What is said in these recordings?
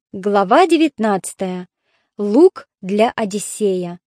Глава 19. Лук для Одиссея.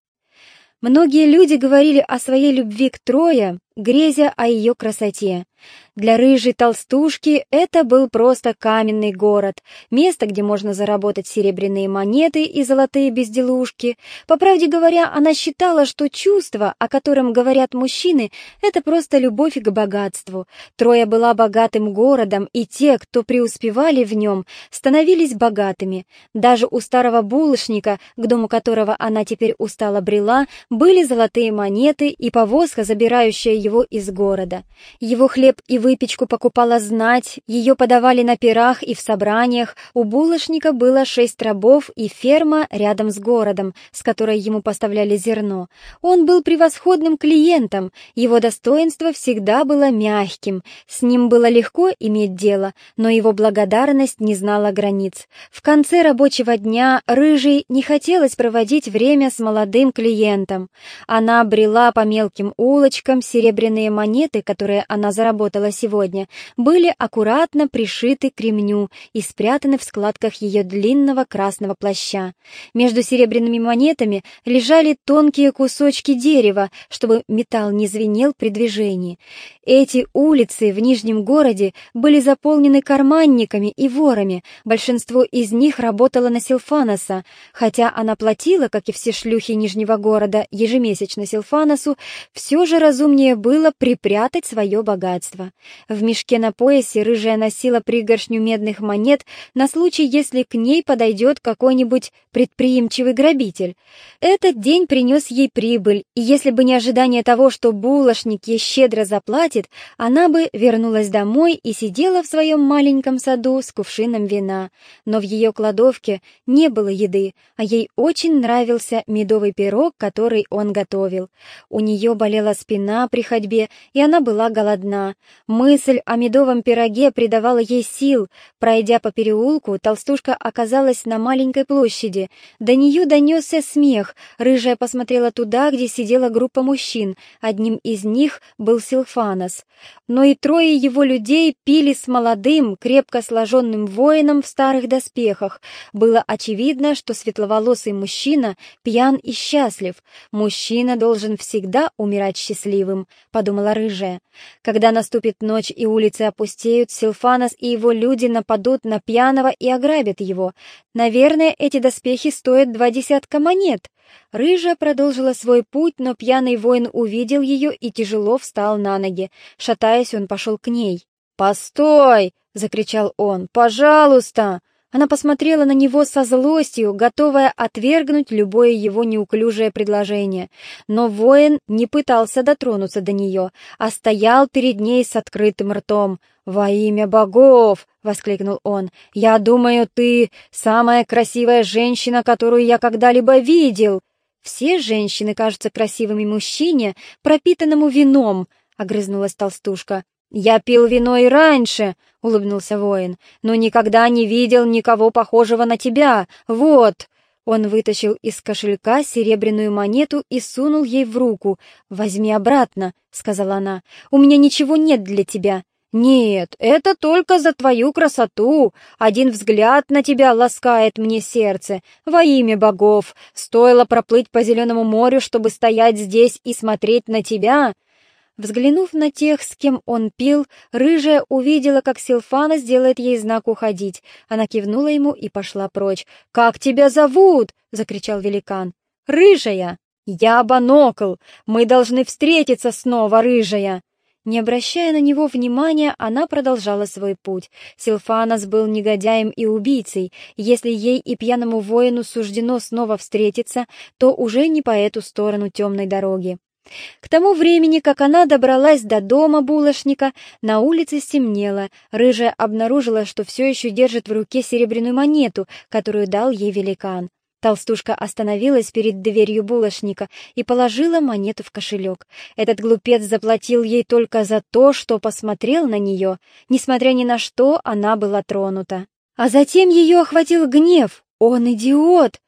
Многие люди говорили о своей любви к Трое, грезя о ее красоте. Для рыжей толстушки это был просто каменный город, место, где можно заработать серебряные монеты и золотые безделушки. По правде говоря, она считала, что чувство, о котором говорят мужчины, это просто любовь к богатству. Троя была богатым городом, и те, кто преуспевали в нем, становились богатыми. Даже у старого булочника, к дому которого она теперь устало брела, были золотые монеты и повозка, забирающая его из города. Его хлеб и выпечку покупала знать, ее подавали на пирах и в собраниях, у булочника было 6 рабов и ферма рядом с городом, с которой ему поставляли зерно. Он был превосходным клиентом, его достоинство всегда было мягким, с ним было легко иметь дело, но его благодарность не знала границ. В конце рабочего дня рыжей не хотелось проводить время с молодым клиентом. Она брела по мелким улочкам, серебряные монеты, которые она заработала сегодня, были аккуратно пришиты к ремню и спрятаны в складках ее длинного красного плаща. Между серебряными монетами лежали тонкие кусочки дерева, чтобы металл не звенел при движении. Эти улицы в Нижнем городе были заполнены карманниками и ворами, большинство из них работало на Силфаноса. Хотя она платила, как и все шлюхи Нижнего города, ежемесячно Силфаносу, все же разумнее было припрятать свое богатство. В мешке на поясе рыжая носила пригоршню медных монет на случай, если к ней подойдет какой-нибудь предприимчивый грабитель. Этот день принес ей прибыль, и если бы не ожидание того, что булочник ей щедро заплатит, она бы вернулась домой и сидела в своем маленьком саду с кувшином вина. Но в ее кладовке не было еды, а ей очень нравился медовый пирог, который он готовил. У нее болела спина при ходьбе, и она была голодна. Мысль о медовом пироге придавала ей сил. Пройдя по переулку, толстушка оказалась на маленькой площади. До нее донесся смех. Рыжая посмотрела туда, где сидела группа мужчин. Одним из них был Силфанос. Но и трое его людей пили с молодым, крепко сложенным воином в старых доспехах. Было очевидно, что светловолосый мужчина пьян и счастлив. «Мужчина должен всегда умирать счастливым», — подумала рыжая. Когда наступит ночь и улицы опустеют, Силфанос и его люди нападут на пьяного и ограбят его. Наверное, эти доспехи стоят 20 монет. Рыжая продолжила свой путь, но пьяный воин увидел ее и тяжело встал на ноги. Шатаясь, он пошел к ней. «Постой!» — закричал он. «Пожалуйста!» Она посмотрела на него со злостью, готовая отвергнуть любое его неуклюжее предложение. Но воин не пытался дотронуться до нее, а стоял перед ней с открытым ртом. «Во имя богов!» — воскликнул он. «Я думаю, ты самая красивая женщина, которую я когда-либо видел!» «Все женщины кажутся красивыми мужчине, пропитанному вином», — огрызнулась толстушка. «Я пил вино и раньше», — улыбнулся воин, «но никогда не видел никого похожего на тебя. Вот!» Он вытащил из кошелька серебряную монету и сунул ей в руку. «Возьми обратно», — сказала она. «У меня ничего нет для тебя». «Нет, это только за твою красоту. Один взгляд на тебя ласкает мне сердце. Во имя богов, стоило проплыть по Зеленому морю, чтобы стоять здесь и смотреть на тебя». Взглянув на тех, с кем он пил, рыжая увидела, как Силфанос делает ей знак уходить. Она кивнула ему и пошла прочь. «Как тебя зовут?» — закричал великан. «Рыжая!» «Я Банокл! Мы должны встретиться снова, рыжая!» Не обращая на него внимания, она продолжала свой путь. Силфанос был негодяем и убийцей. Если ей и пьяному воину суждено снова встретиться, то уже не по эту сторону темной дороги. К тому времени, как она добралась до дома булочника, на улице стемнело. Рыжая обнаружила, что все еще держит в руке серебряную монету, которую дал ей великан. Толстушка остановилась перед дверью булочника и положила монету в кошелек. Этот глупец заплатил ей только за то, что посмотрел на нее. Несмотря ни на что, она была тронута. А затем ее охватил гнев. «Он идиот!» —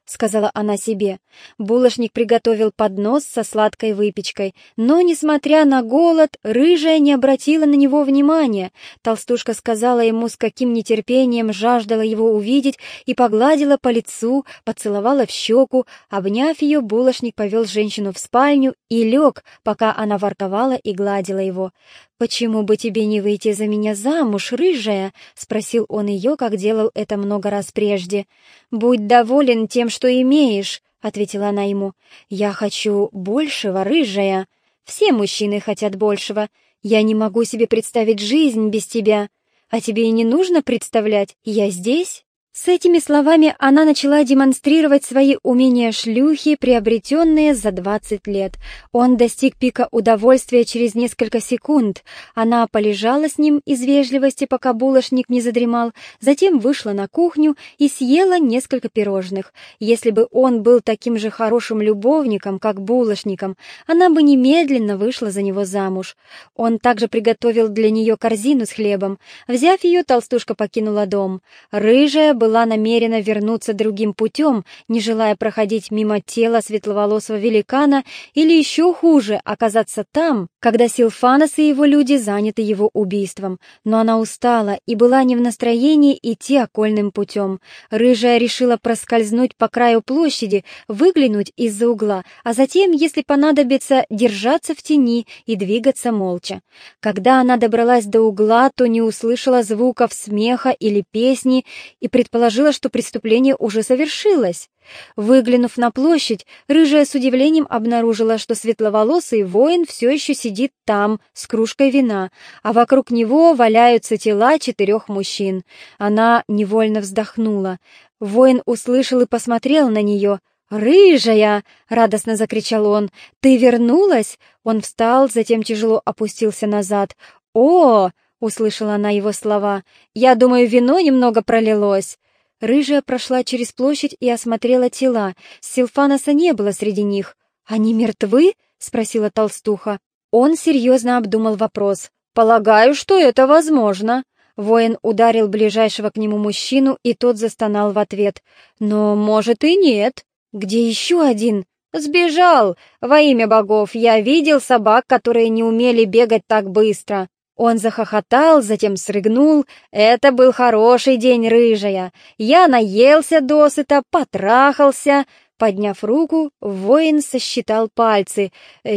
сказала она себе. Булочник приготовил поднос со сладкой выпечкой, но, несмотря на голод, рыжая не обратила на него внимания. Толстушка сказала ему, с каким нетерпением жаждала его увидеть, и погладила по лицу, поцеловала в щеку. Обняв ее, булочник повел женщину в спальню и лег, пока она ворковала и гладила его. «Почему бы тебе не выйти за меня замуж, рыжая?» — спросил он ее, как делал это много раз прежде. «Будь доволен тем, что имеешь», — ответила она ему. «Я хочу большего, рыжая. Все мужчины хотят большего. Я не могу себе представить жизнь без тебя. А тебе и не нужно представлять, я здесь». С этими словами она начала демонстрировать свои умения шлюхи, приобретенные за 20 лет. Он достиг пика удовольствия через несколько секунд. Она полежала с ним из вежливости, пока булочник не задремал, затем вышла на кухню и съела несколько пирожных. Если бы он был таким же хорошим любовником, как булочником, она бы немедленно вышла за него замуж. Он также приготовил для нее корзину с хлебом. Взяв ее, толстушка покинула дом. Рыжая была намерена вернуться другим путем, не желая проходить мимо тела светловолосого великана или еще хуже, оказаться там, когда Силфанос и его люди заняты его убийством. Но она устала и была не в настроении идти окольным путем. Рыжая решила проскользнуть по краю площади, выглянуть из-за угла, а затем, если понадобится, держаться в тени и двигаться молча. Когда она добралась до угла, то не услышала звуков смеха или песни и предположила, что преступление уже совершилось. Выглянув на площадь, рыжая с удивлением обнаружила, что светловолосый воин все еще сидит там с кружкой вина, а вокруг него валяются тела 4 мужчин. Она невольно вздохнула. Воин услышал и посмотрел на нее. «Рыжая!» — радостно закричал он. «Ты вернулась?» Он встал, затем тяжело опустился назад. «О!» — услышала она его слова. «Я думаю, вино немного пролилось». Рыжая прошла через площадь и осмотрела тела. Силфаноса не было среди них. «Они мертвы?» — спросила толстуха. Он серьезно обдумал вопрос. «Полагаю, что это возможно». Воин ударил ближайшего к нему мужчину, и тот застонал в ответ. «Но, может, и нет». «Где еще один?» «Сбежал! Во имя богов, я видел собак, которые не умели бегать так быстро». Он захохотал, затем срыгнул. «Это был хороший день, рыжая. Я наелся досыта, потрахался». Подняв руку, воин сосчитал пальцы.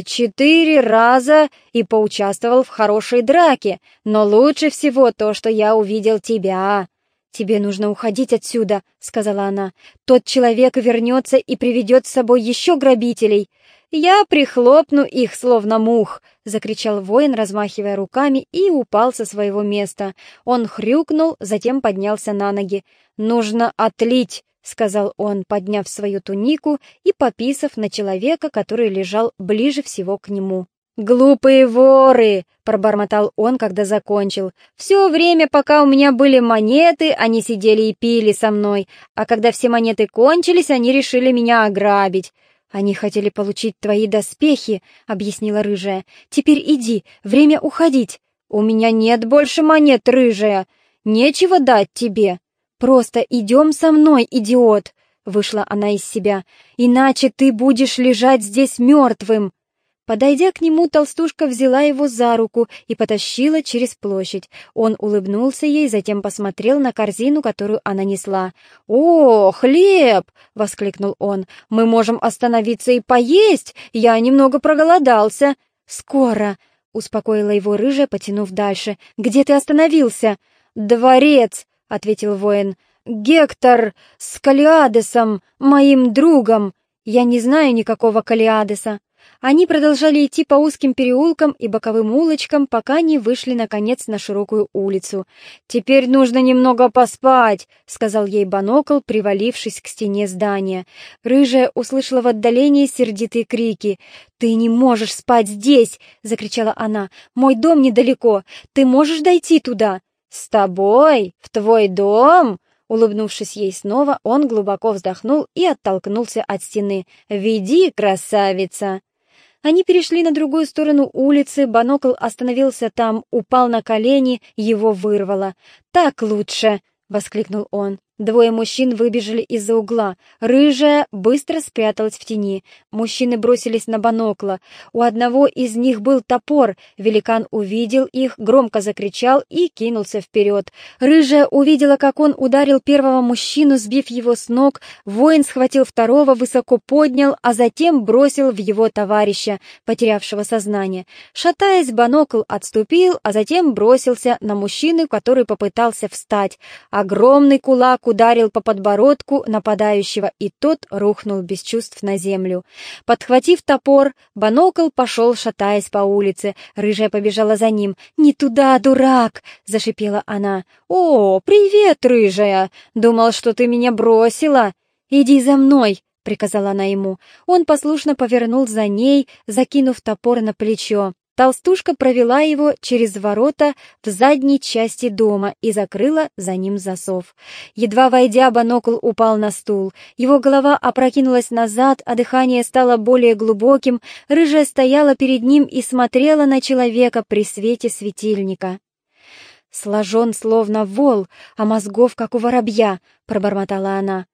4 раза и поучаствовал в хорошей драке. Но лучше всего то, что я увидел тебя. «Тебе нужно уходить отсюда», — сказала она. «Тот человек вернется и приведет с собой еще грабителей». «Я прихлопну их, словно мух», — закричал воин, размахивая руками, и упал со своего места. Он хрюкнул, затем поднялся на ноги. «Нужно отлить», — сказал он, подняв свою тунику и пописав на человека, который лежал ближе всего к нему. «Глупые воры!» — пробормотал он, когда закончил. «Все время, пока у меня были монеты, они сидели и пили со мной, а когда все монеты кончились, они решили меня ограбить». «Они хотели получить твои доспехи», — объяснила рыжая. «Теперь иди, время уходить». «У меня нет больше монет, рыжая. Нечего дать тебе». «Просто идем со мной, идиот», — вышла она из себя. «Иначе ты будешь лежать здесь мертвым». Подойдя к нему, толстушка взяла его за руку и потащила через площадь. Он улыбнулся ей, затем посмотрел на корзину, которую она несла. «О, хлеб!» — воскликнул он. «Мы можем остановиться и поесть! Я немного проголодался!» «Скоро!» — успокоила его рыжая, потянув дальше. «Где ты остановился?» «Дворец!» — ответил воин. «Гектор с Калиадесом, моим другом!» «Я не знаю никакого Калиадеса». Они продолжали идти по узким переулкам и боковым улочкам, пока не вышли, наконец, на широкую улицу. «Теперь нужно немного поспать», — сказал ей Банокл, привалившись к стене здания. Рыжая услышала в отдалении сердитые крики. «Ты не можешь спать здесь!» — закричала она. «Мой дом недалеко. Ты можешь дойти туда?» «С тобой? В твой дом?» Улыбнувшись ей снова, он глубоко вздохнул и оттолкнулся от стены. «Веди, красавица!» Они перешли на другую сторону улицы, Банокл остановился там, упал на колени, его вырвало. «Так лучше!» — воскликнул он. Двое мужчин выбежали из-за угла. Рыжая быстро спряталась в тени. Мужчины бросились на Банокла. У одного из них был топор. Великан увидел их, громко закричал и кинулся вперед. Рыжая увидела, как он ударил первого мужчину, сбив его с ног. Воин схватил второго, высоко поднял, а затем бросил в его товарища, потерявшего сознание. Шатаясь, Банокл отступил, а затем бросился на мужчину, который попытался встать. Огромный кулак ударил по подбородку нападающего, и тот рухнул без чувств на землю. Подхватив топор, Банокл пошел, шатаясь по улице. Рыжая побежала за ним. «Не туда, дурак!» — зашипела она. «О, привет, Рыжая! Думал, что ты меня бросила. Иди за мной!» — приказала она ему. Он послушно повернул за ней, закинув топор на плечо. Толстушка провела его через ворота в задней части дома и закрыла за ним засов. Едва войдя, Банокл упал на стул. Его голова опрокинулась назад, а дыхание стало более глубоким. Рыжая стояла перед ним и смотрела на человека при свете светильника. «Сложен, словно вол, а мозгов, как у воробья», — пробормотала она.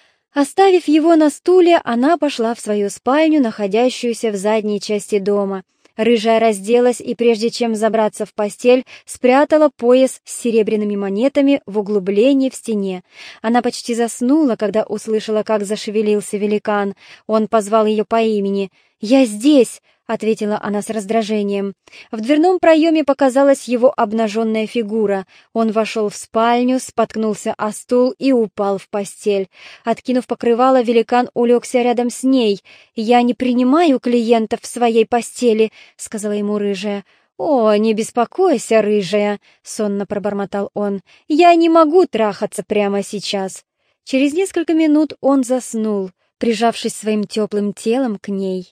Оставив его на стуле, она пошла в свою спальню, находящуюся в задней части дома. Рыжая разделась и, прежде чем забраться в постель, спрятала пояс с серебряными монетами в углублении в стене. Она почти заснула, когда услышала, как зашевелился великан. Он позвал ее по имени. «Я здесь!» — ответила она с раздражением. В дверном проеме показалась его обнаженная фигура. Он вошел в спальню, споткнулся о стул и упал в постель. Откинув покрывало, великан улегся рядом с ней. «Я не принимаю клиентов в своей постели», — сказала ему Рыжая. «О, не беспокойся, Рыжая», — сонно пробормотал он. «Я не могу трахаться прямо сейчас». Через несколько минут он заснул, прижавшись своим теплым телом к ней.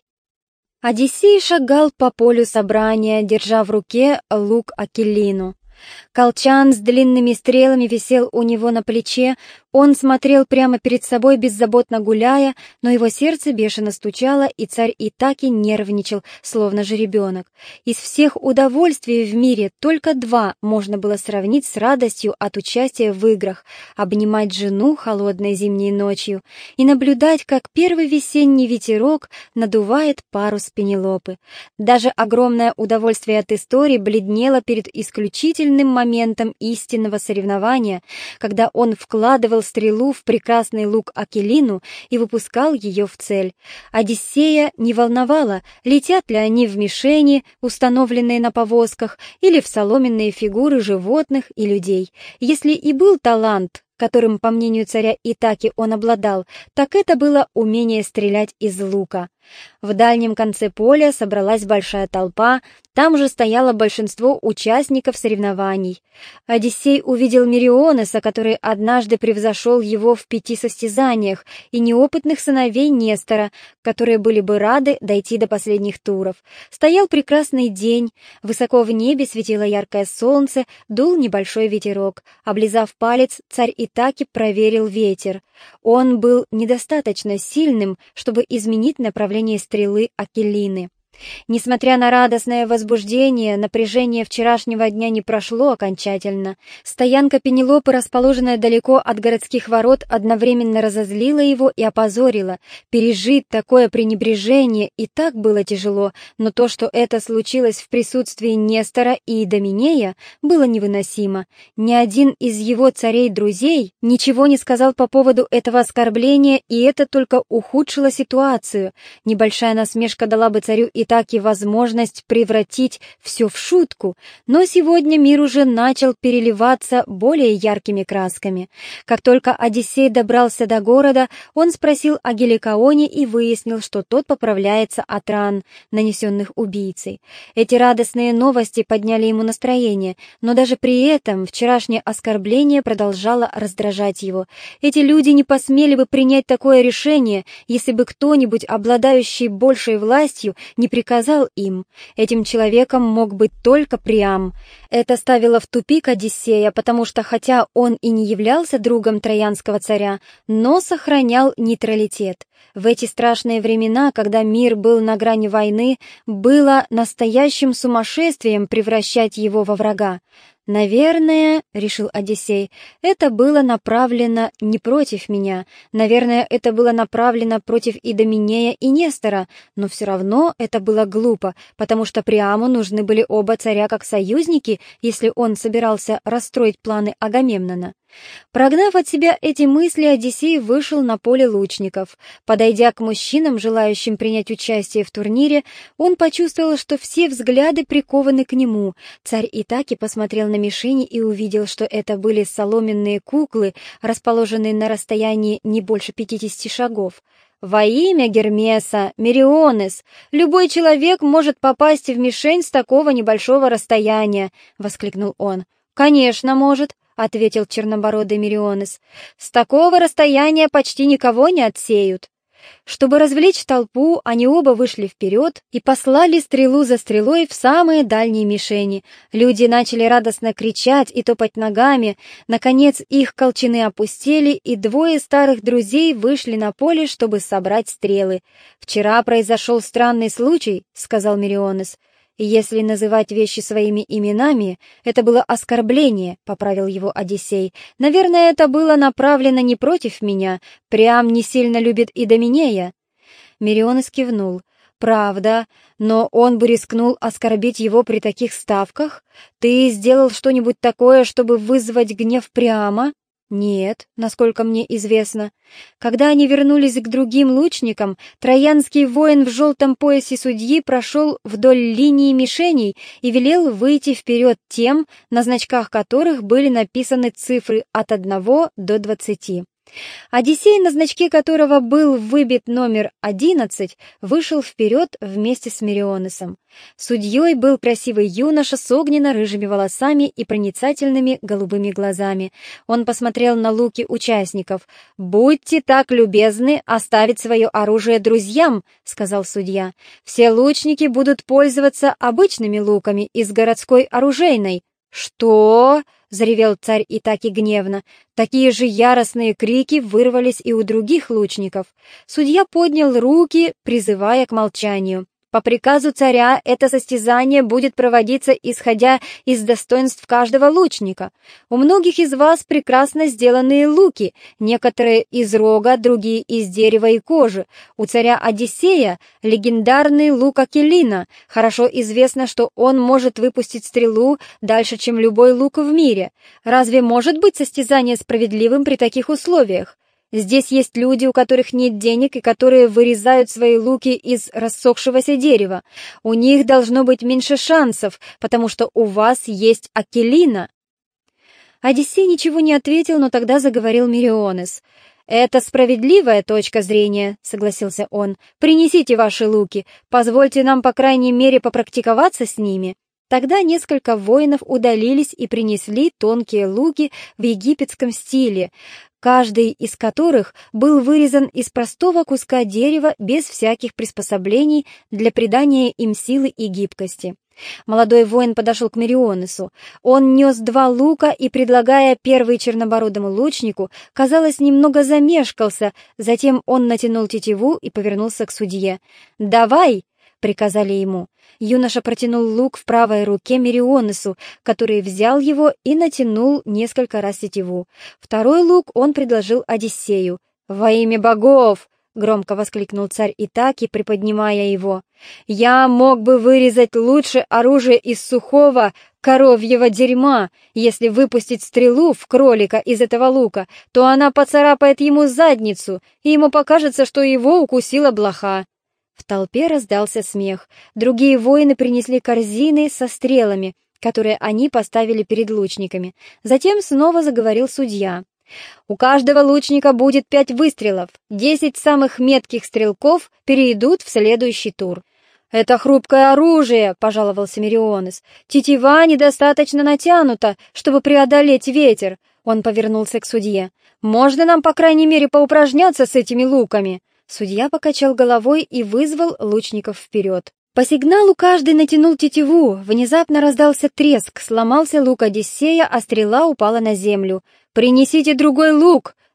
Одиссей шагал по полю собрания, держа в руке лук Акелину. Колчан с длинными стрелами висел у него на плече. Он смотрел прямо перед собой, беззаботно гуляя, но его сердце бешено стучало, и царь Итаки нервничал, словно жеребенок. Из всех удовольствий в мире только два можно было сравнить с радостью от участия в играх: обнимать жену холодной зимней ночью и наблюдать, как первый весенний ветерок надувает парус Пенелопы. Даже огромное удовольствие от истории бледнело перед исключительным моментом истинного соревнования, когда он вкладывал стрелу в прекрасный лук Акелину и выпускал ее в цель. Одиссея не волновало, летят ли они в мишени, установленные на повозках, или в соломенные фигуры животных и людей. Если и был талант, которым, по мнению царя Итаки, он обладал, так это было умение стрелять из лука. В дальнем конце поля собралась большая толпа, там же стояло большинство участников соревнований. Одиссей увидел Мерионеса, который однажды превзошел его в 5 состязаниях, и неопытных сыновей Нестора, которые были бы рады дойти до последних туров. Стоял прекрасный день, высоко в небе светило яркое солнце, дул небольшой ветерок. Облизав палец, царь Итаки проверил ветер. Он был недостаточно сильным, чтобы изменить направление стрелы Акелины. Несмотря на радостное возбуждение, напряжение вчерашнего дня не прошло окончательно. Стоянка Пенелопы, расположенная далеко от городских ворот, одновременно разозлила его и опозорила. Пережить такое пренебрежение и так было тяжело, но то, что это случилось в присутствии Нестора и Идоменея, было невыносимо. Ни один из его царей-друзей ничего не сказал по поводу этого оскорбления, и это только ухудшило ситуацию. Небольшая насмешка дала бы царю Итаки возможность превратить все в шутку, но сегодня мир уже начал переливаться более яркими красками. Как только Одиссей добрался до города, он спросил о Геликоне и выяснил, что тот поправляется от ран, нанесенных убийцей. Эти радостные новости подняли ему настроение, но даже при этом вчерашнее оскорбление продолжало раздражать его. Эти люди не посмели бы принять такое решение, если бы кто-нибудь, обладающий большей властью, не приказал им. Этим человеком мог быть только Приам. Это ставило в тупик Одиссея, потому что хотя он и не являлся другом троянского царя, но сохранял нейтралитет. В эти страшные времена, когда мир был на грани войны, было настоящим сумасшествием превращать его во врага. «Наверное, — решил Одиссей, — это было направлено не против меня, наверное, это было направлено против Идоменея и Нестора, но все равно это было глупо, потому что Приаму нужны были оба царя как союзники, если он собирался расстроить планы Агамемнона». Прогнав от себя эти мысли, Одиссей вышел на поле лучников. Подойдя к мужчинам, желающим принять участие в турнире, он почувствовал, что все взгляды прикованы к нему. Царь Итаки посмотрел на мишени и увидел, что это были соломенные куклы, расположенные на расстоянии не больше 50 шагов. «Во имя Гермеса, Мерионес, любой человек может попасть в мишень с такого небольшого расстояния!» — воскликнул он. «Конечно, может!» — ответил чернобородый Мерионес. «С такого расстояния почти никого не отсеют». Чтобы развлечь толпу, они оба вышли вперед и послали стрелу за стрелой в самые дальние мишени. Люди начали радостно кричать и топать ногами. Наконец их колчаны опустели, и двое старых друзей вышли на поле, чтобы собрать стрелы. «Вчера произошел странный случай», — сказал Мерионес. «И если называть вещи своими именами, это было оскорбление», — поправил его Одиссей. «Наверное, это было направлено не против меня. Приам не сильно любит Идоменея». Мерионес кивнул. «Правда, но он бы рискнул оскорбить его при таких ставках? Ты сделал что-нибудь такое, чтобы вызвать гнев Приама?» «Нет, насколько мне известно». Когда они вернулись к другим лучникам, троянский воин в желтом поясе судьи прошел вдоль линии мишеней и велел выйти вперед тем, на значках которых были написаны цифры от 1 до 20. Одиссей, на значке которого был выбит номер 11, вышел вперед вместе с Мерионесом. Судьей был красивый юноша с огненно-рыжими волосами и проницательными голубыми глазами. Он посмотрел на луки участников. «Будьте так любезны оставить свое оружие друзьям», — сказал судья. «Все лучники будут пользоваться обычными луками из городской оружейной». «Что?» — заревел царь Итаки гневно. Такие же яростные крики вырвались и у других лучников. Судья поднял руки, призывая к молчанию. «По приказу царя это состязание будет проводиться, исходя из достоинств каждого лучника. У многих из вас прекрасно сделанные луки, некоторые из рога, другие из дерева и кожи. У царя Одиссея легендарный лук Акелина. Хорошо известно, что он может выпустить стрелу дальше, чем любой лук в мире. Разве может быть состязание справедливым при таких условиях? Здесь есть люди, у которых нет денег и которые вырезают свои луки из рассохшегося дерева. У них должно быть меньше шансов, потому что у вас есть Акелина». Одиссей ничего не ответил, но тогда заговорил Мерионес. «Это справедливая точка зрения», — согласился он. «Принесите ваши луки, позвольте нам, по крайней мере, попрактиковаться с ними». Тогда несколько воинов удалились и принесли тонкие луки в египетском стиле, каждый из которых был вырезан из простого куска дерева без всяких приспособлений для придания им силы и гибкости. Молодой воин подошел к Мерионесу. Он нес 2 лука и, предлагая первый чернобородому лучнику, казалось, немного замешкался, затем он натянул тетиву и повернулся к судье. «Давай!» — приказали ему. Юноша протянул лук в правой руке Мерионесу, который взял его и натянул несколько раз тетиву. Второй лук он предложил Одиссею. «Во имя богов!» — громко воскликнул царь Итаки, приподнимая его. «Я мог бы вырезать лучше оружие из сухого коровьего дерьма. Если выпустить стрелу в кролика из этого лука, то она поцарапает ему задницу, и ему покажется, что его укусила блоха». В толпе раздался смех. Другие воины принесли корзины со стрелами, которые они поставили перед лучниками. Затем снова заговорил судья. «У каждого лучника будет 5 выстрелов. 10 самых метких стрелков перейдут в следующий тур». «Это хрупкое оружие», — пожаловался Мерионес. «Тетива недостаточно натянута, чтобы преодолеть ветер». Он повернулся к судье. «Можно нам, по крайней мере, поупражняться с этими луками?» Судья покачал головой и вызвал лучников вперед. По сигналу каждый натянул тетиву. Внезапно раздался треск, сломался лук Одиссея, а стрела упала на землю. «Принесите другой лук!»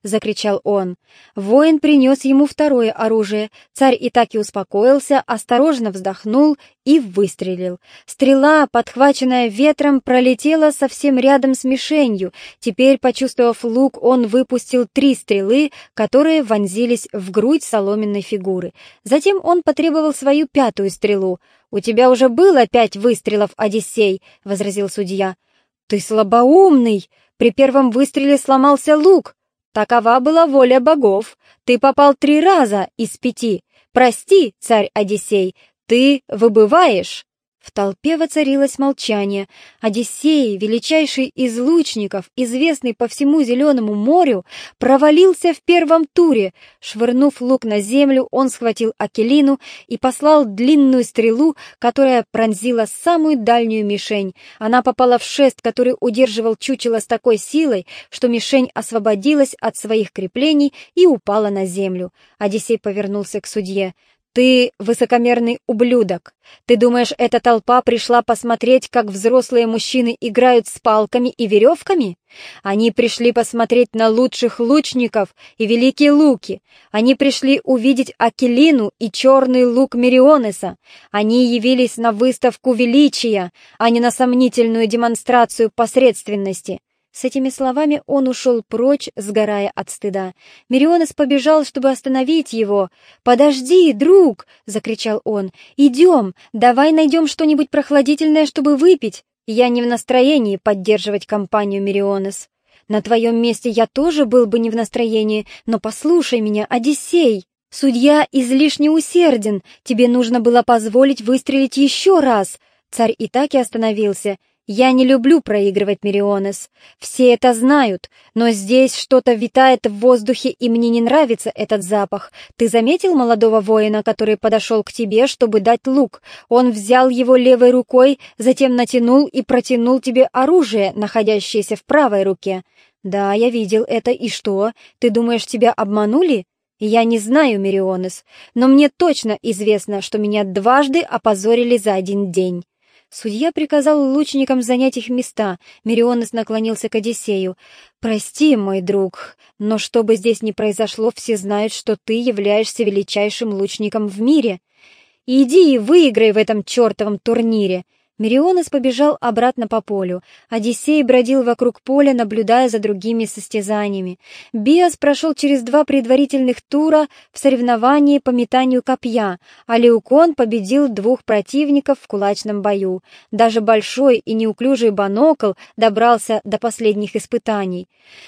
— закричал он. Воин принес ему второе оружие. Царь Итаки успокоился, осторожно вздохнул и выстрелил. Стрела, подхваченная ветром, пролетела совсем рядом с мишенью. Теперь, почувствовав лук, он выпустил 3 стрелы, которые вонзились в грудь соломенной фигуры. Затем он потребовал свою 5-ю стрелу. «У тебя уже было 5 выстрелов, Одиссей», — возразил судья. «Ты слабоумный! При первом выстреле сломался лук. Такова была воля богов. Ты попал 3 раза из 5. Прости, царь Одиссей, ты выбываешь». В толпе воцарилось молчание. Одиссей, величайший из лучников, известный по всему Зеленому морю, провалился в первом туре. Швырнув лук на землю, он схватил Акелину и послал длинную стрелу, которая пронзила самую дальнюю мишень. Она попала в шест, который удерживал чучело с такой силой, что мишень освободилась от своих креплений и упала на землю. Одиссей повернулся к судье. «Ты высокомерный ублюдок. Ты думаешь, эта толпа пришла посмотреть, как взрослые мужчины играют с палками и веревками? Они пришли посмотреть на лучших лучников и великие луки. Они пришли увидеть Акелину и черный лук Мерионеса. Они явились на выставку величия, а не на сомнительную демонстрацию посредственности». С этими словами он ушел прочь, сгорая от стыда. Мерионес побежал, чтобы остановить его. «Подожди, друг!» — закричал он. «Идем, давай найдем что-нибудь прохладительное, чтобы выпить». «Я не в настроении поддерживать компанию, Мерионес. На твоем месте я тоже был бы не в настроении, но послушай меня, Одиссей. Судья излишне усерден, тебе нужно было позволить выстрелить еще раз». Царь Итаки остановился. «Я не люблю проигрывать, Мерионес. Все это знают, но здесь что-то витает в воздухе, и мне не нравится этот запах. Ты заметил молодого воина, который подошел к тебе, чтобы дать лук? Он взял его левой рукой, затем натянул и протянул тебе оружие, находящееся в правой руке». «Да, я видел это, и что? Ты думаешь, тебя обманули?» «Я не знаю, Мерионес, но мне точно известно, что меня дважды опозорили за один день». Судья приказал лучникам занять их места. Мерионес наклонился к Одиссею. «Прости, мой друг, но что бы здесь ни произошло, все знают, что ты являешься величайшим лучником в мире. Иди и выиграй в этом чертовом турнире». Мерионес побежал обратно по полю. Одиссей бродил вокруг поля, наблюдая за другими состязаниями. Биас прошел через 2 предварительных тура в соревновании по метанию копья, а Леукон победил 2 противников в кулачном бою. Даже большой и неуклюжий Банокл добрался до последних испытаний.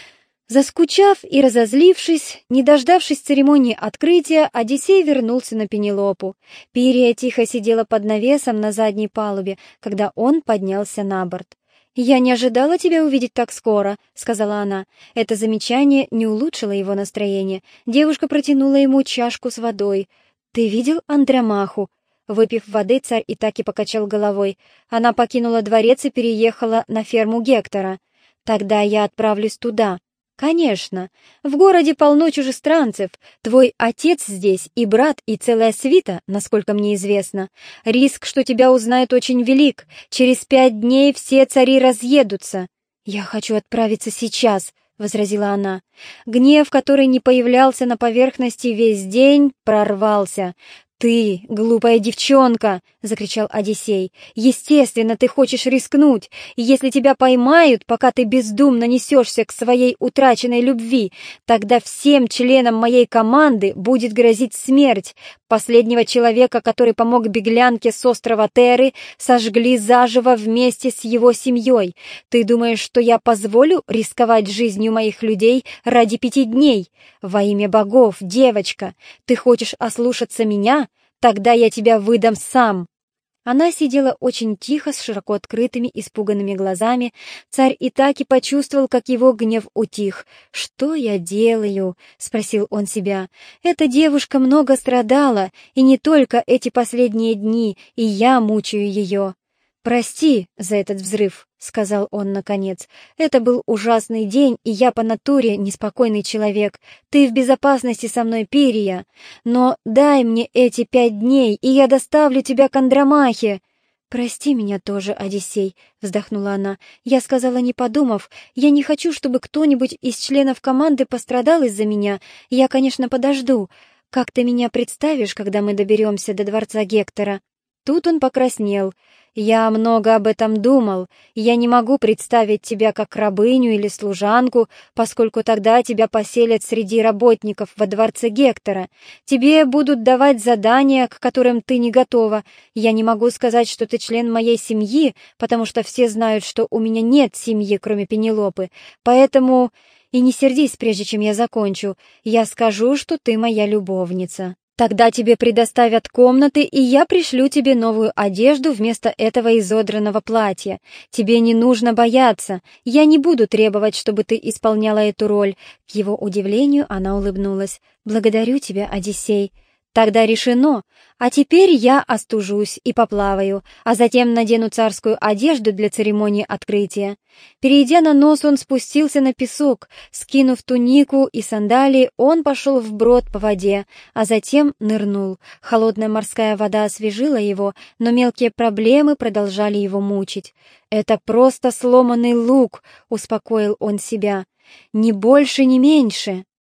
Заскучав и разозлившись, не дождавшись церемонии открытия, Одиссей вернулся на Пенелопу. Пирия тихо сидела под навесом на задней палубе, когда он поднялся на борт. «Я не ожидала тебя увидеть так скоро», — сказала она. Это замечание не улучшило его настроение. Девушка протянула ему чашку с водой. «Ты видел Андромаху?» Выпив воды, царь Итаки покачал головой. Она покинула дворец и переехала на ферму Гектора. «Тогда я отправлюсь туда». «Конечно. В городе полно чужестранцев. Твой отец здесь, и брат, и целая свита, насколько мне известно. Риск, что тебя узнают, очень велик. Через 5 дней все цари разъедутся». «Я хочу отправиться сейчас», — возразила она. Гнев, который не появлялся на поверхности весь день, прорвался. «Ты, глупая девчонка!» — закричал Одиссей. «Естественно, ты хочешь рискнуть, и если тебя поймают, пока ты бездумно несешься к своей утраченной любви, тогда всем членам моей команды будет грозить смерть. Последнего человека, который помог беглянке с острова Терры, сожгли заживо вместе с его семьей. Ты думаешь, что я позволю рисковать жизнью моих людей ради 5 дней? Во имя богов, девочка, ты хочешь ослушаться меня? Тогда я тебя выдам сам». Она сидела очень тихо, с широко открытыми, испуганными глазами. Царь Итаки почувствовал, как его гнев утих. «Что я делаю?» — спросил он себя. «Эта девушка много страдала, и не только эти последние дни, и я мучаю ее». «Прости за этот взрыв», — сказал он наконец. «Это был ужасный день, и я по натуре неспокойный человек. Ты в безопасности со мной, Пирия. Но дай мне эти 5 дней, и я доставлю тебя к Андромахе». «Прости меня тоже, Одиссей», — вздохнула она. «Я сказала, не подумав. Я не хочу, чтобы кто-нибудь из членов команды пострадал из-за меня. Я, конечно, подожду. Как ты меня представишь, когда мы доберемся до дворца Гектора?» Тут он покраснел. «Я много об этом думал. Я не могу представить тебя как рабыню или служанку, поскольку тогда тебя поселят среди работников во дворце Гектора. Тебе будут давать задания, к которым ты не готова. Я не могу сказать, что ты член моей семьи, потому что все знают, что у меня нет семьи, кроме Пенелопы. Поэтому и не сердись, прежде чем я закончу. Я скажу, что ты моя любовница. Тогда тебе предоставят комнаты, и я пришлю тебе новую одежду вместо этого изодранного платья. Тебе не нужно бояться. Я не буду требовать, чтобы ты исполняла эту роль». К его удивлению она улыбнулась. «Благодарю тебя, Одиссей». «Тогда решено. А теперь я остужусь и поплаваю, а затем надену царскую одежду для церемонии открытия». Перейдя на нос, он спустился на песок. Скинув тунику и сандалии, он пошел вброд по воде, а затем нырнул. Холодная морская вода освежила его, но мелкие проблемы продолжали его мучить. «Это просто сломанный лук», — успокоил он себя. «Ни больше, ни меньше».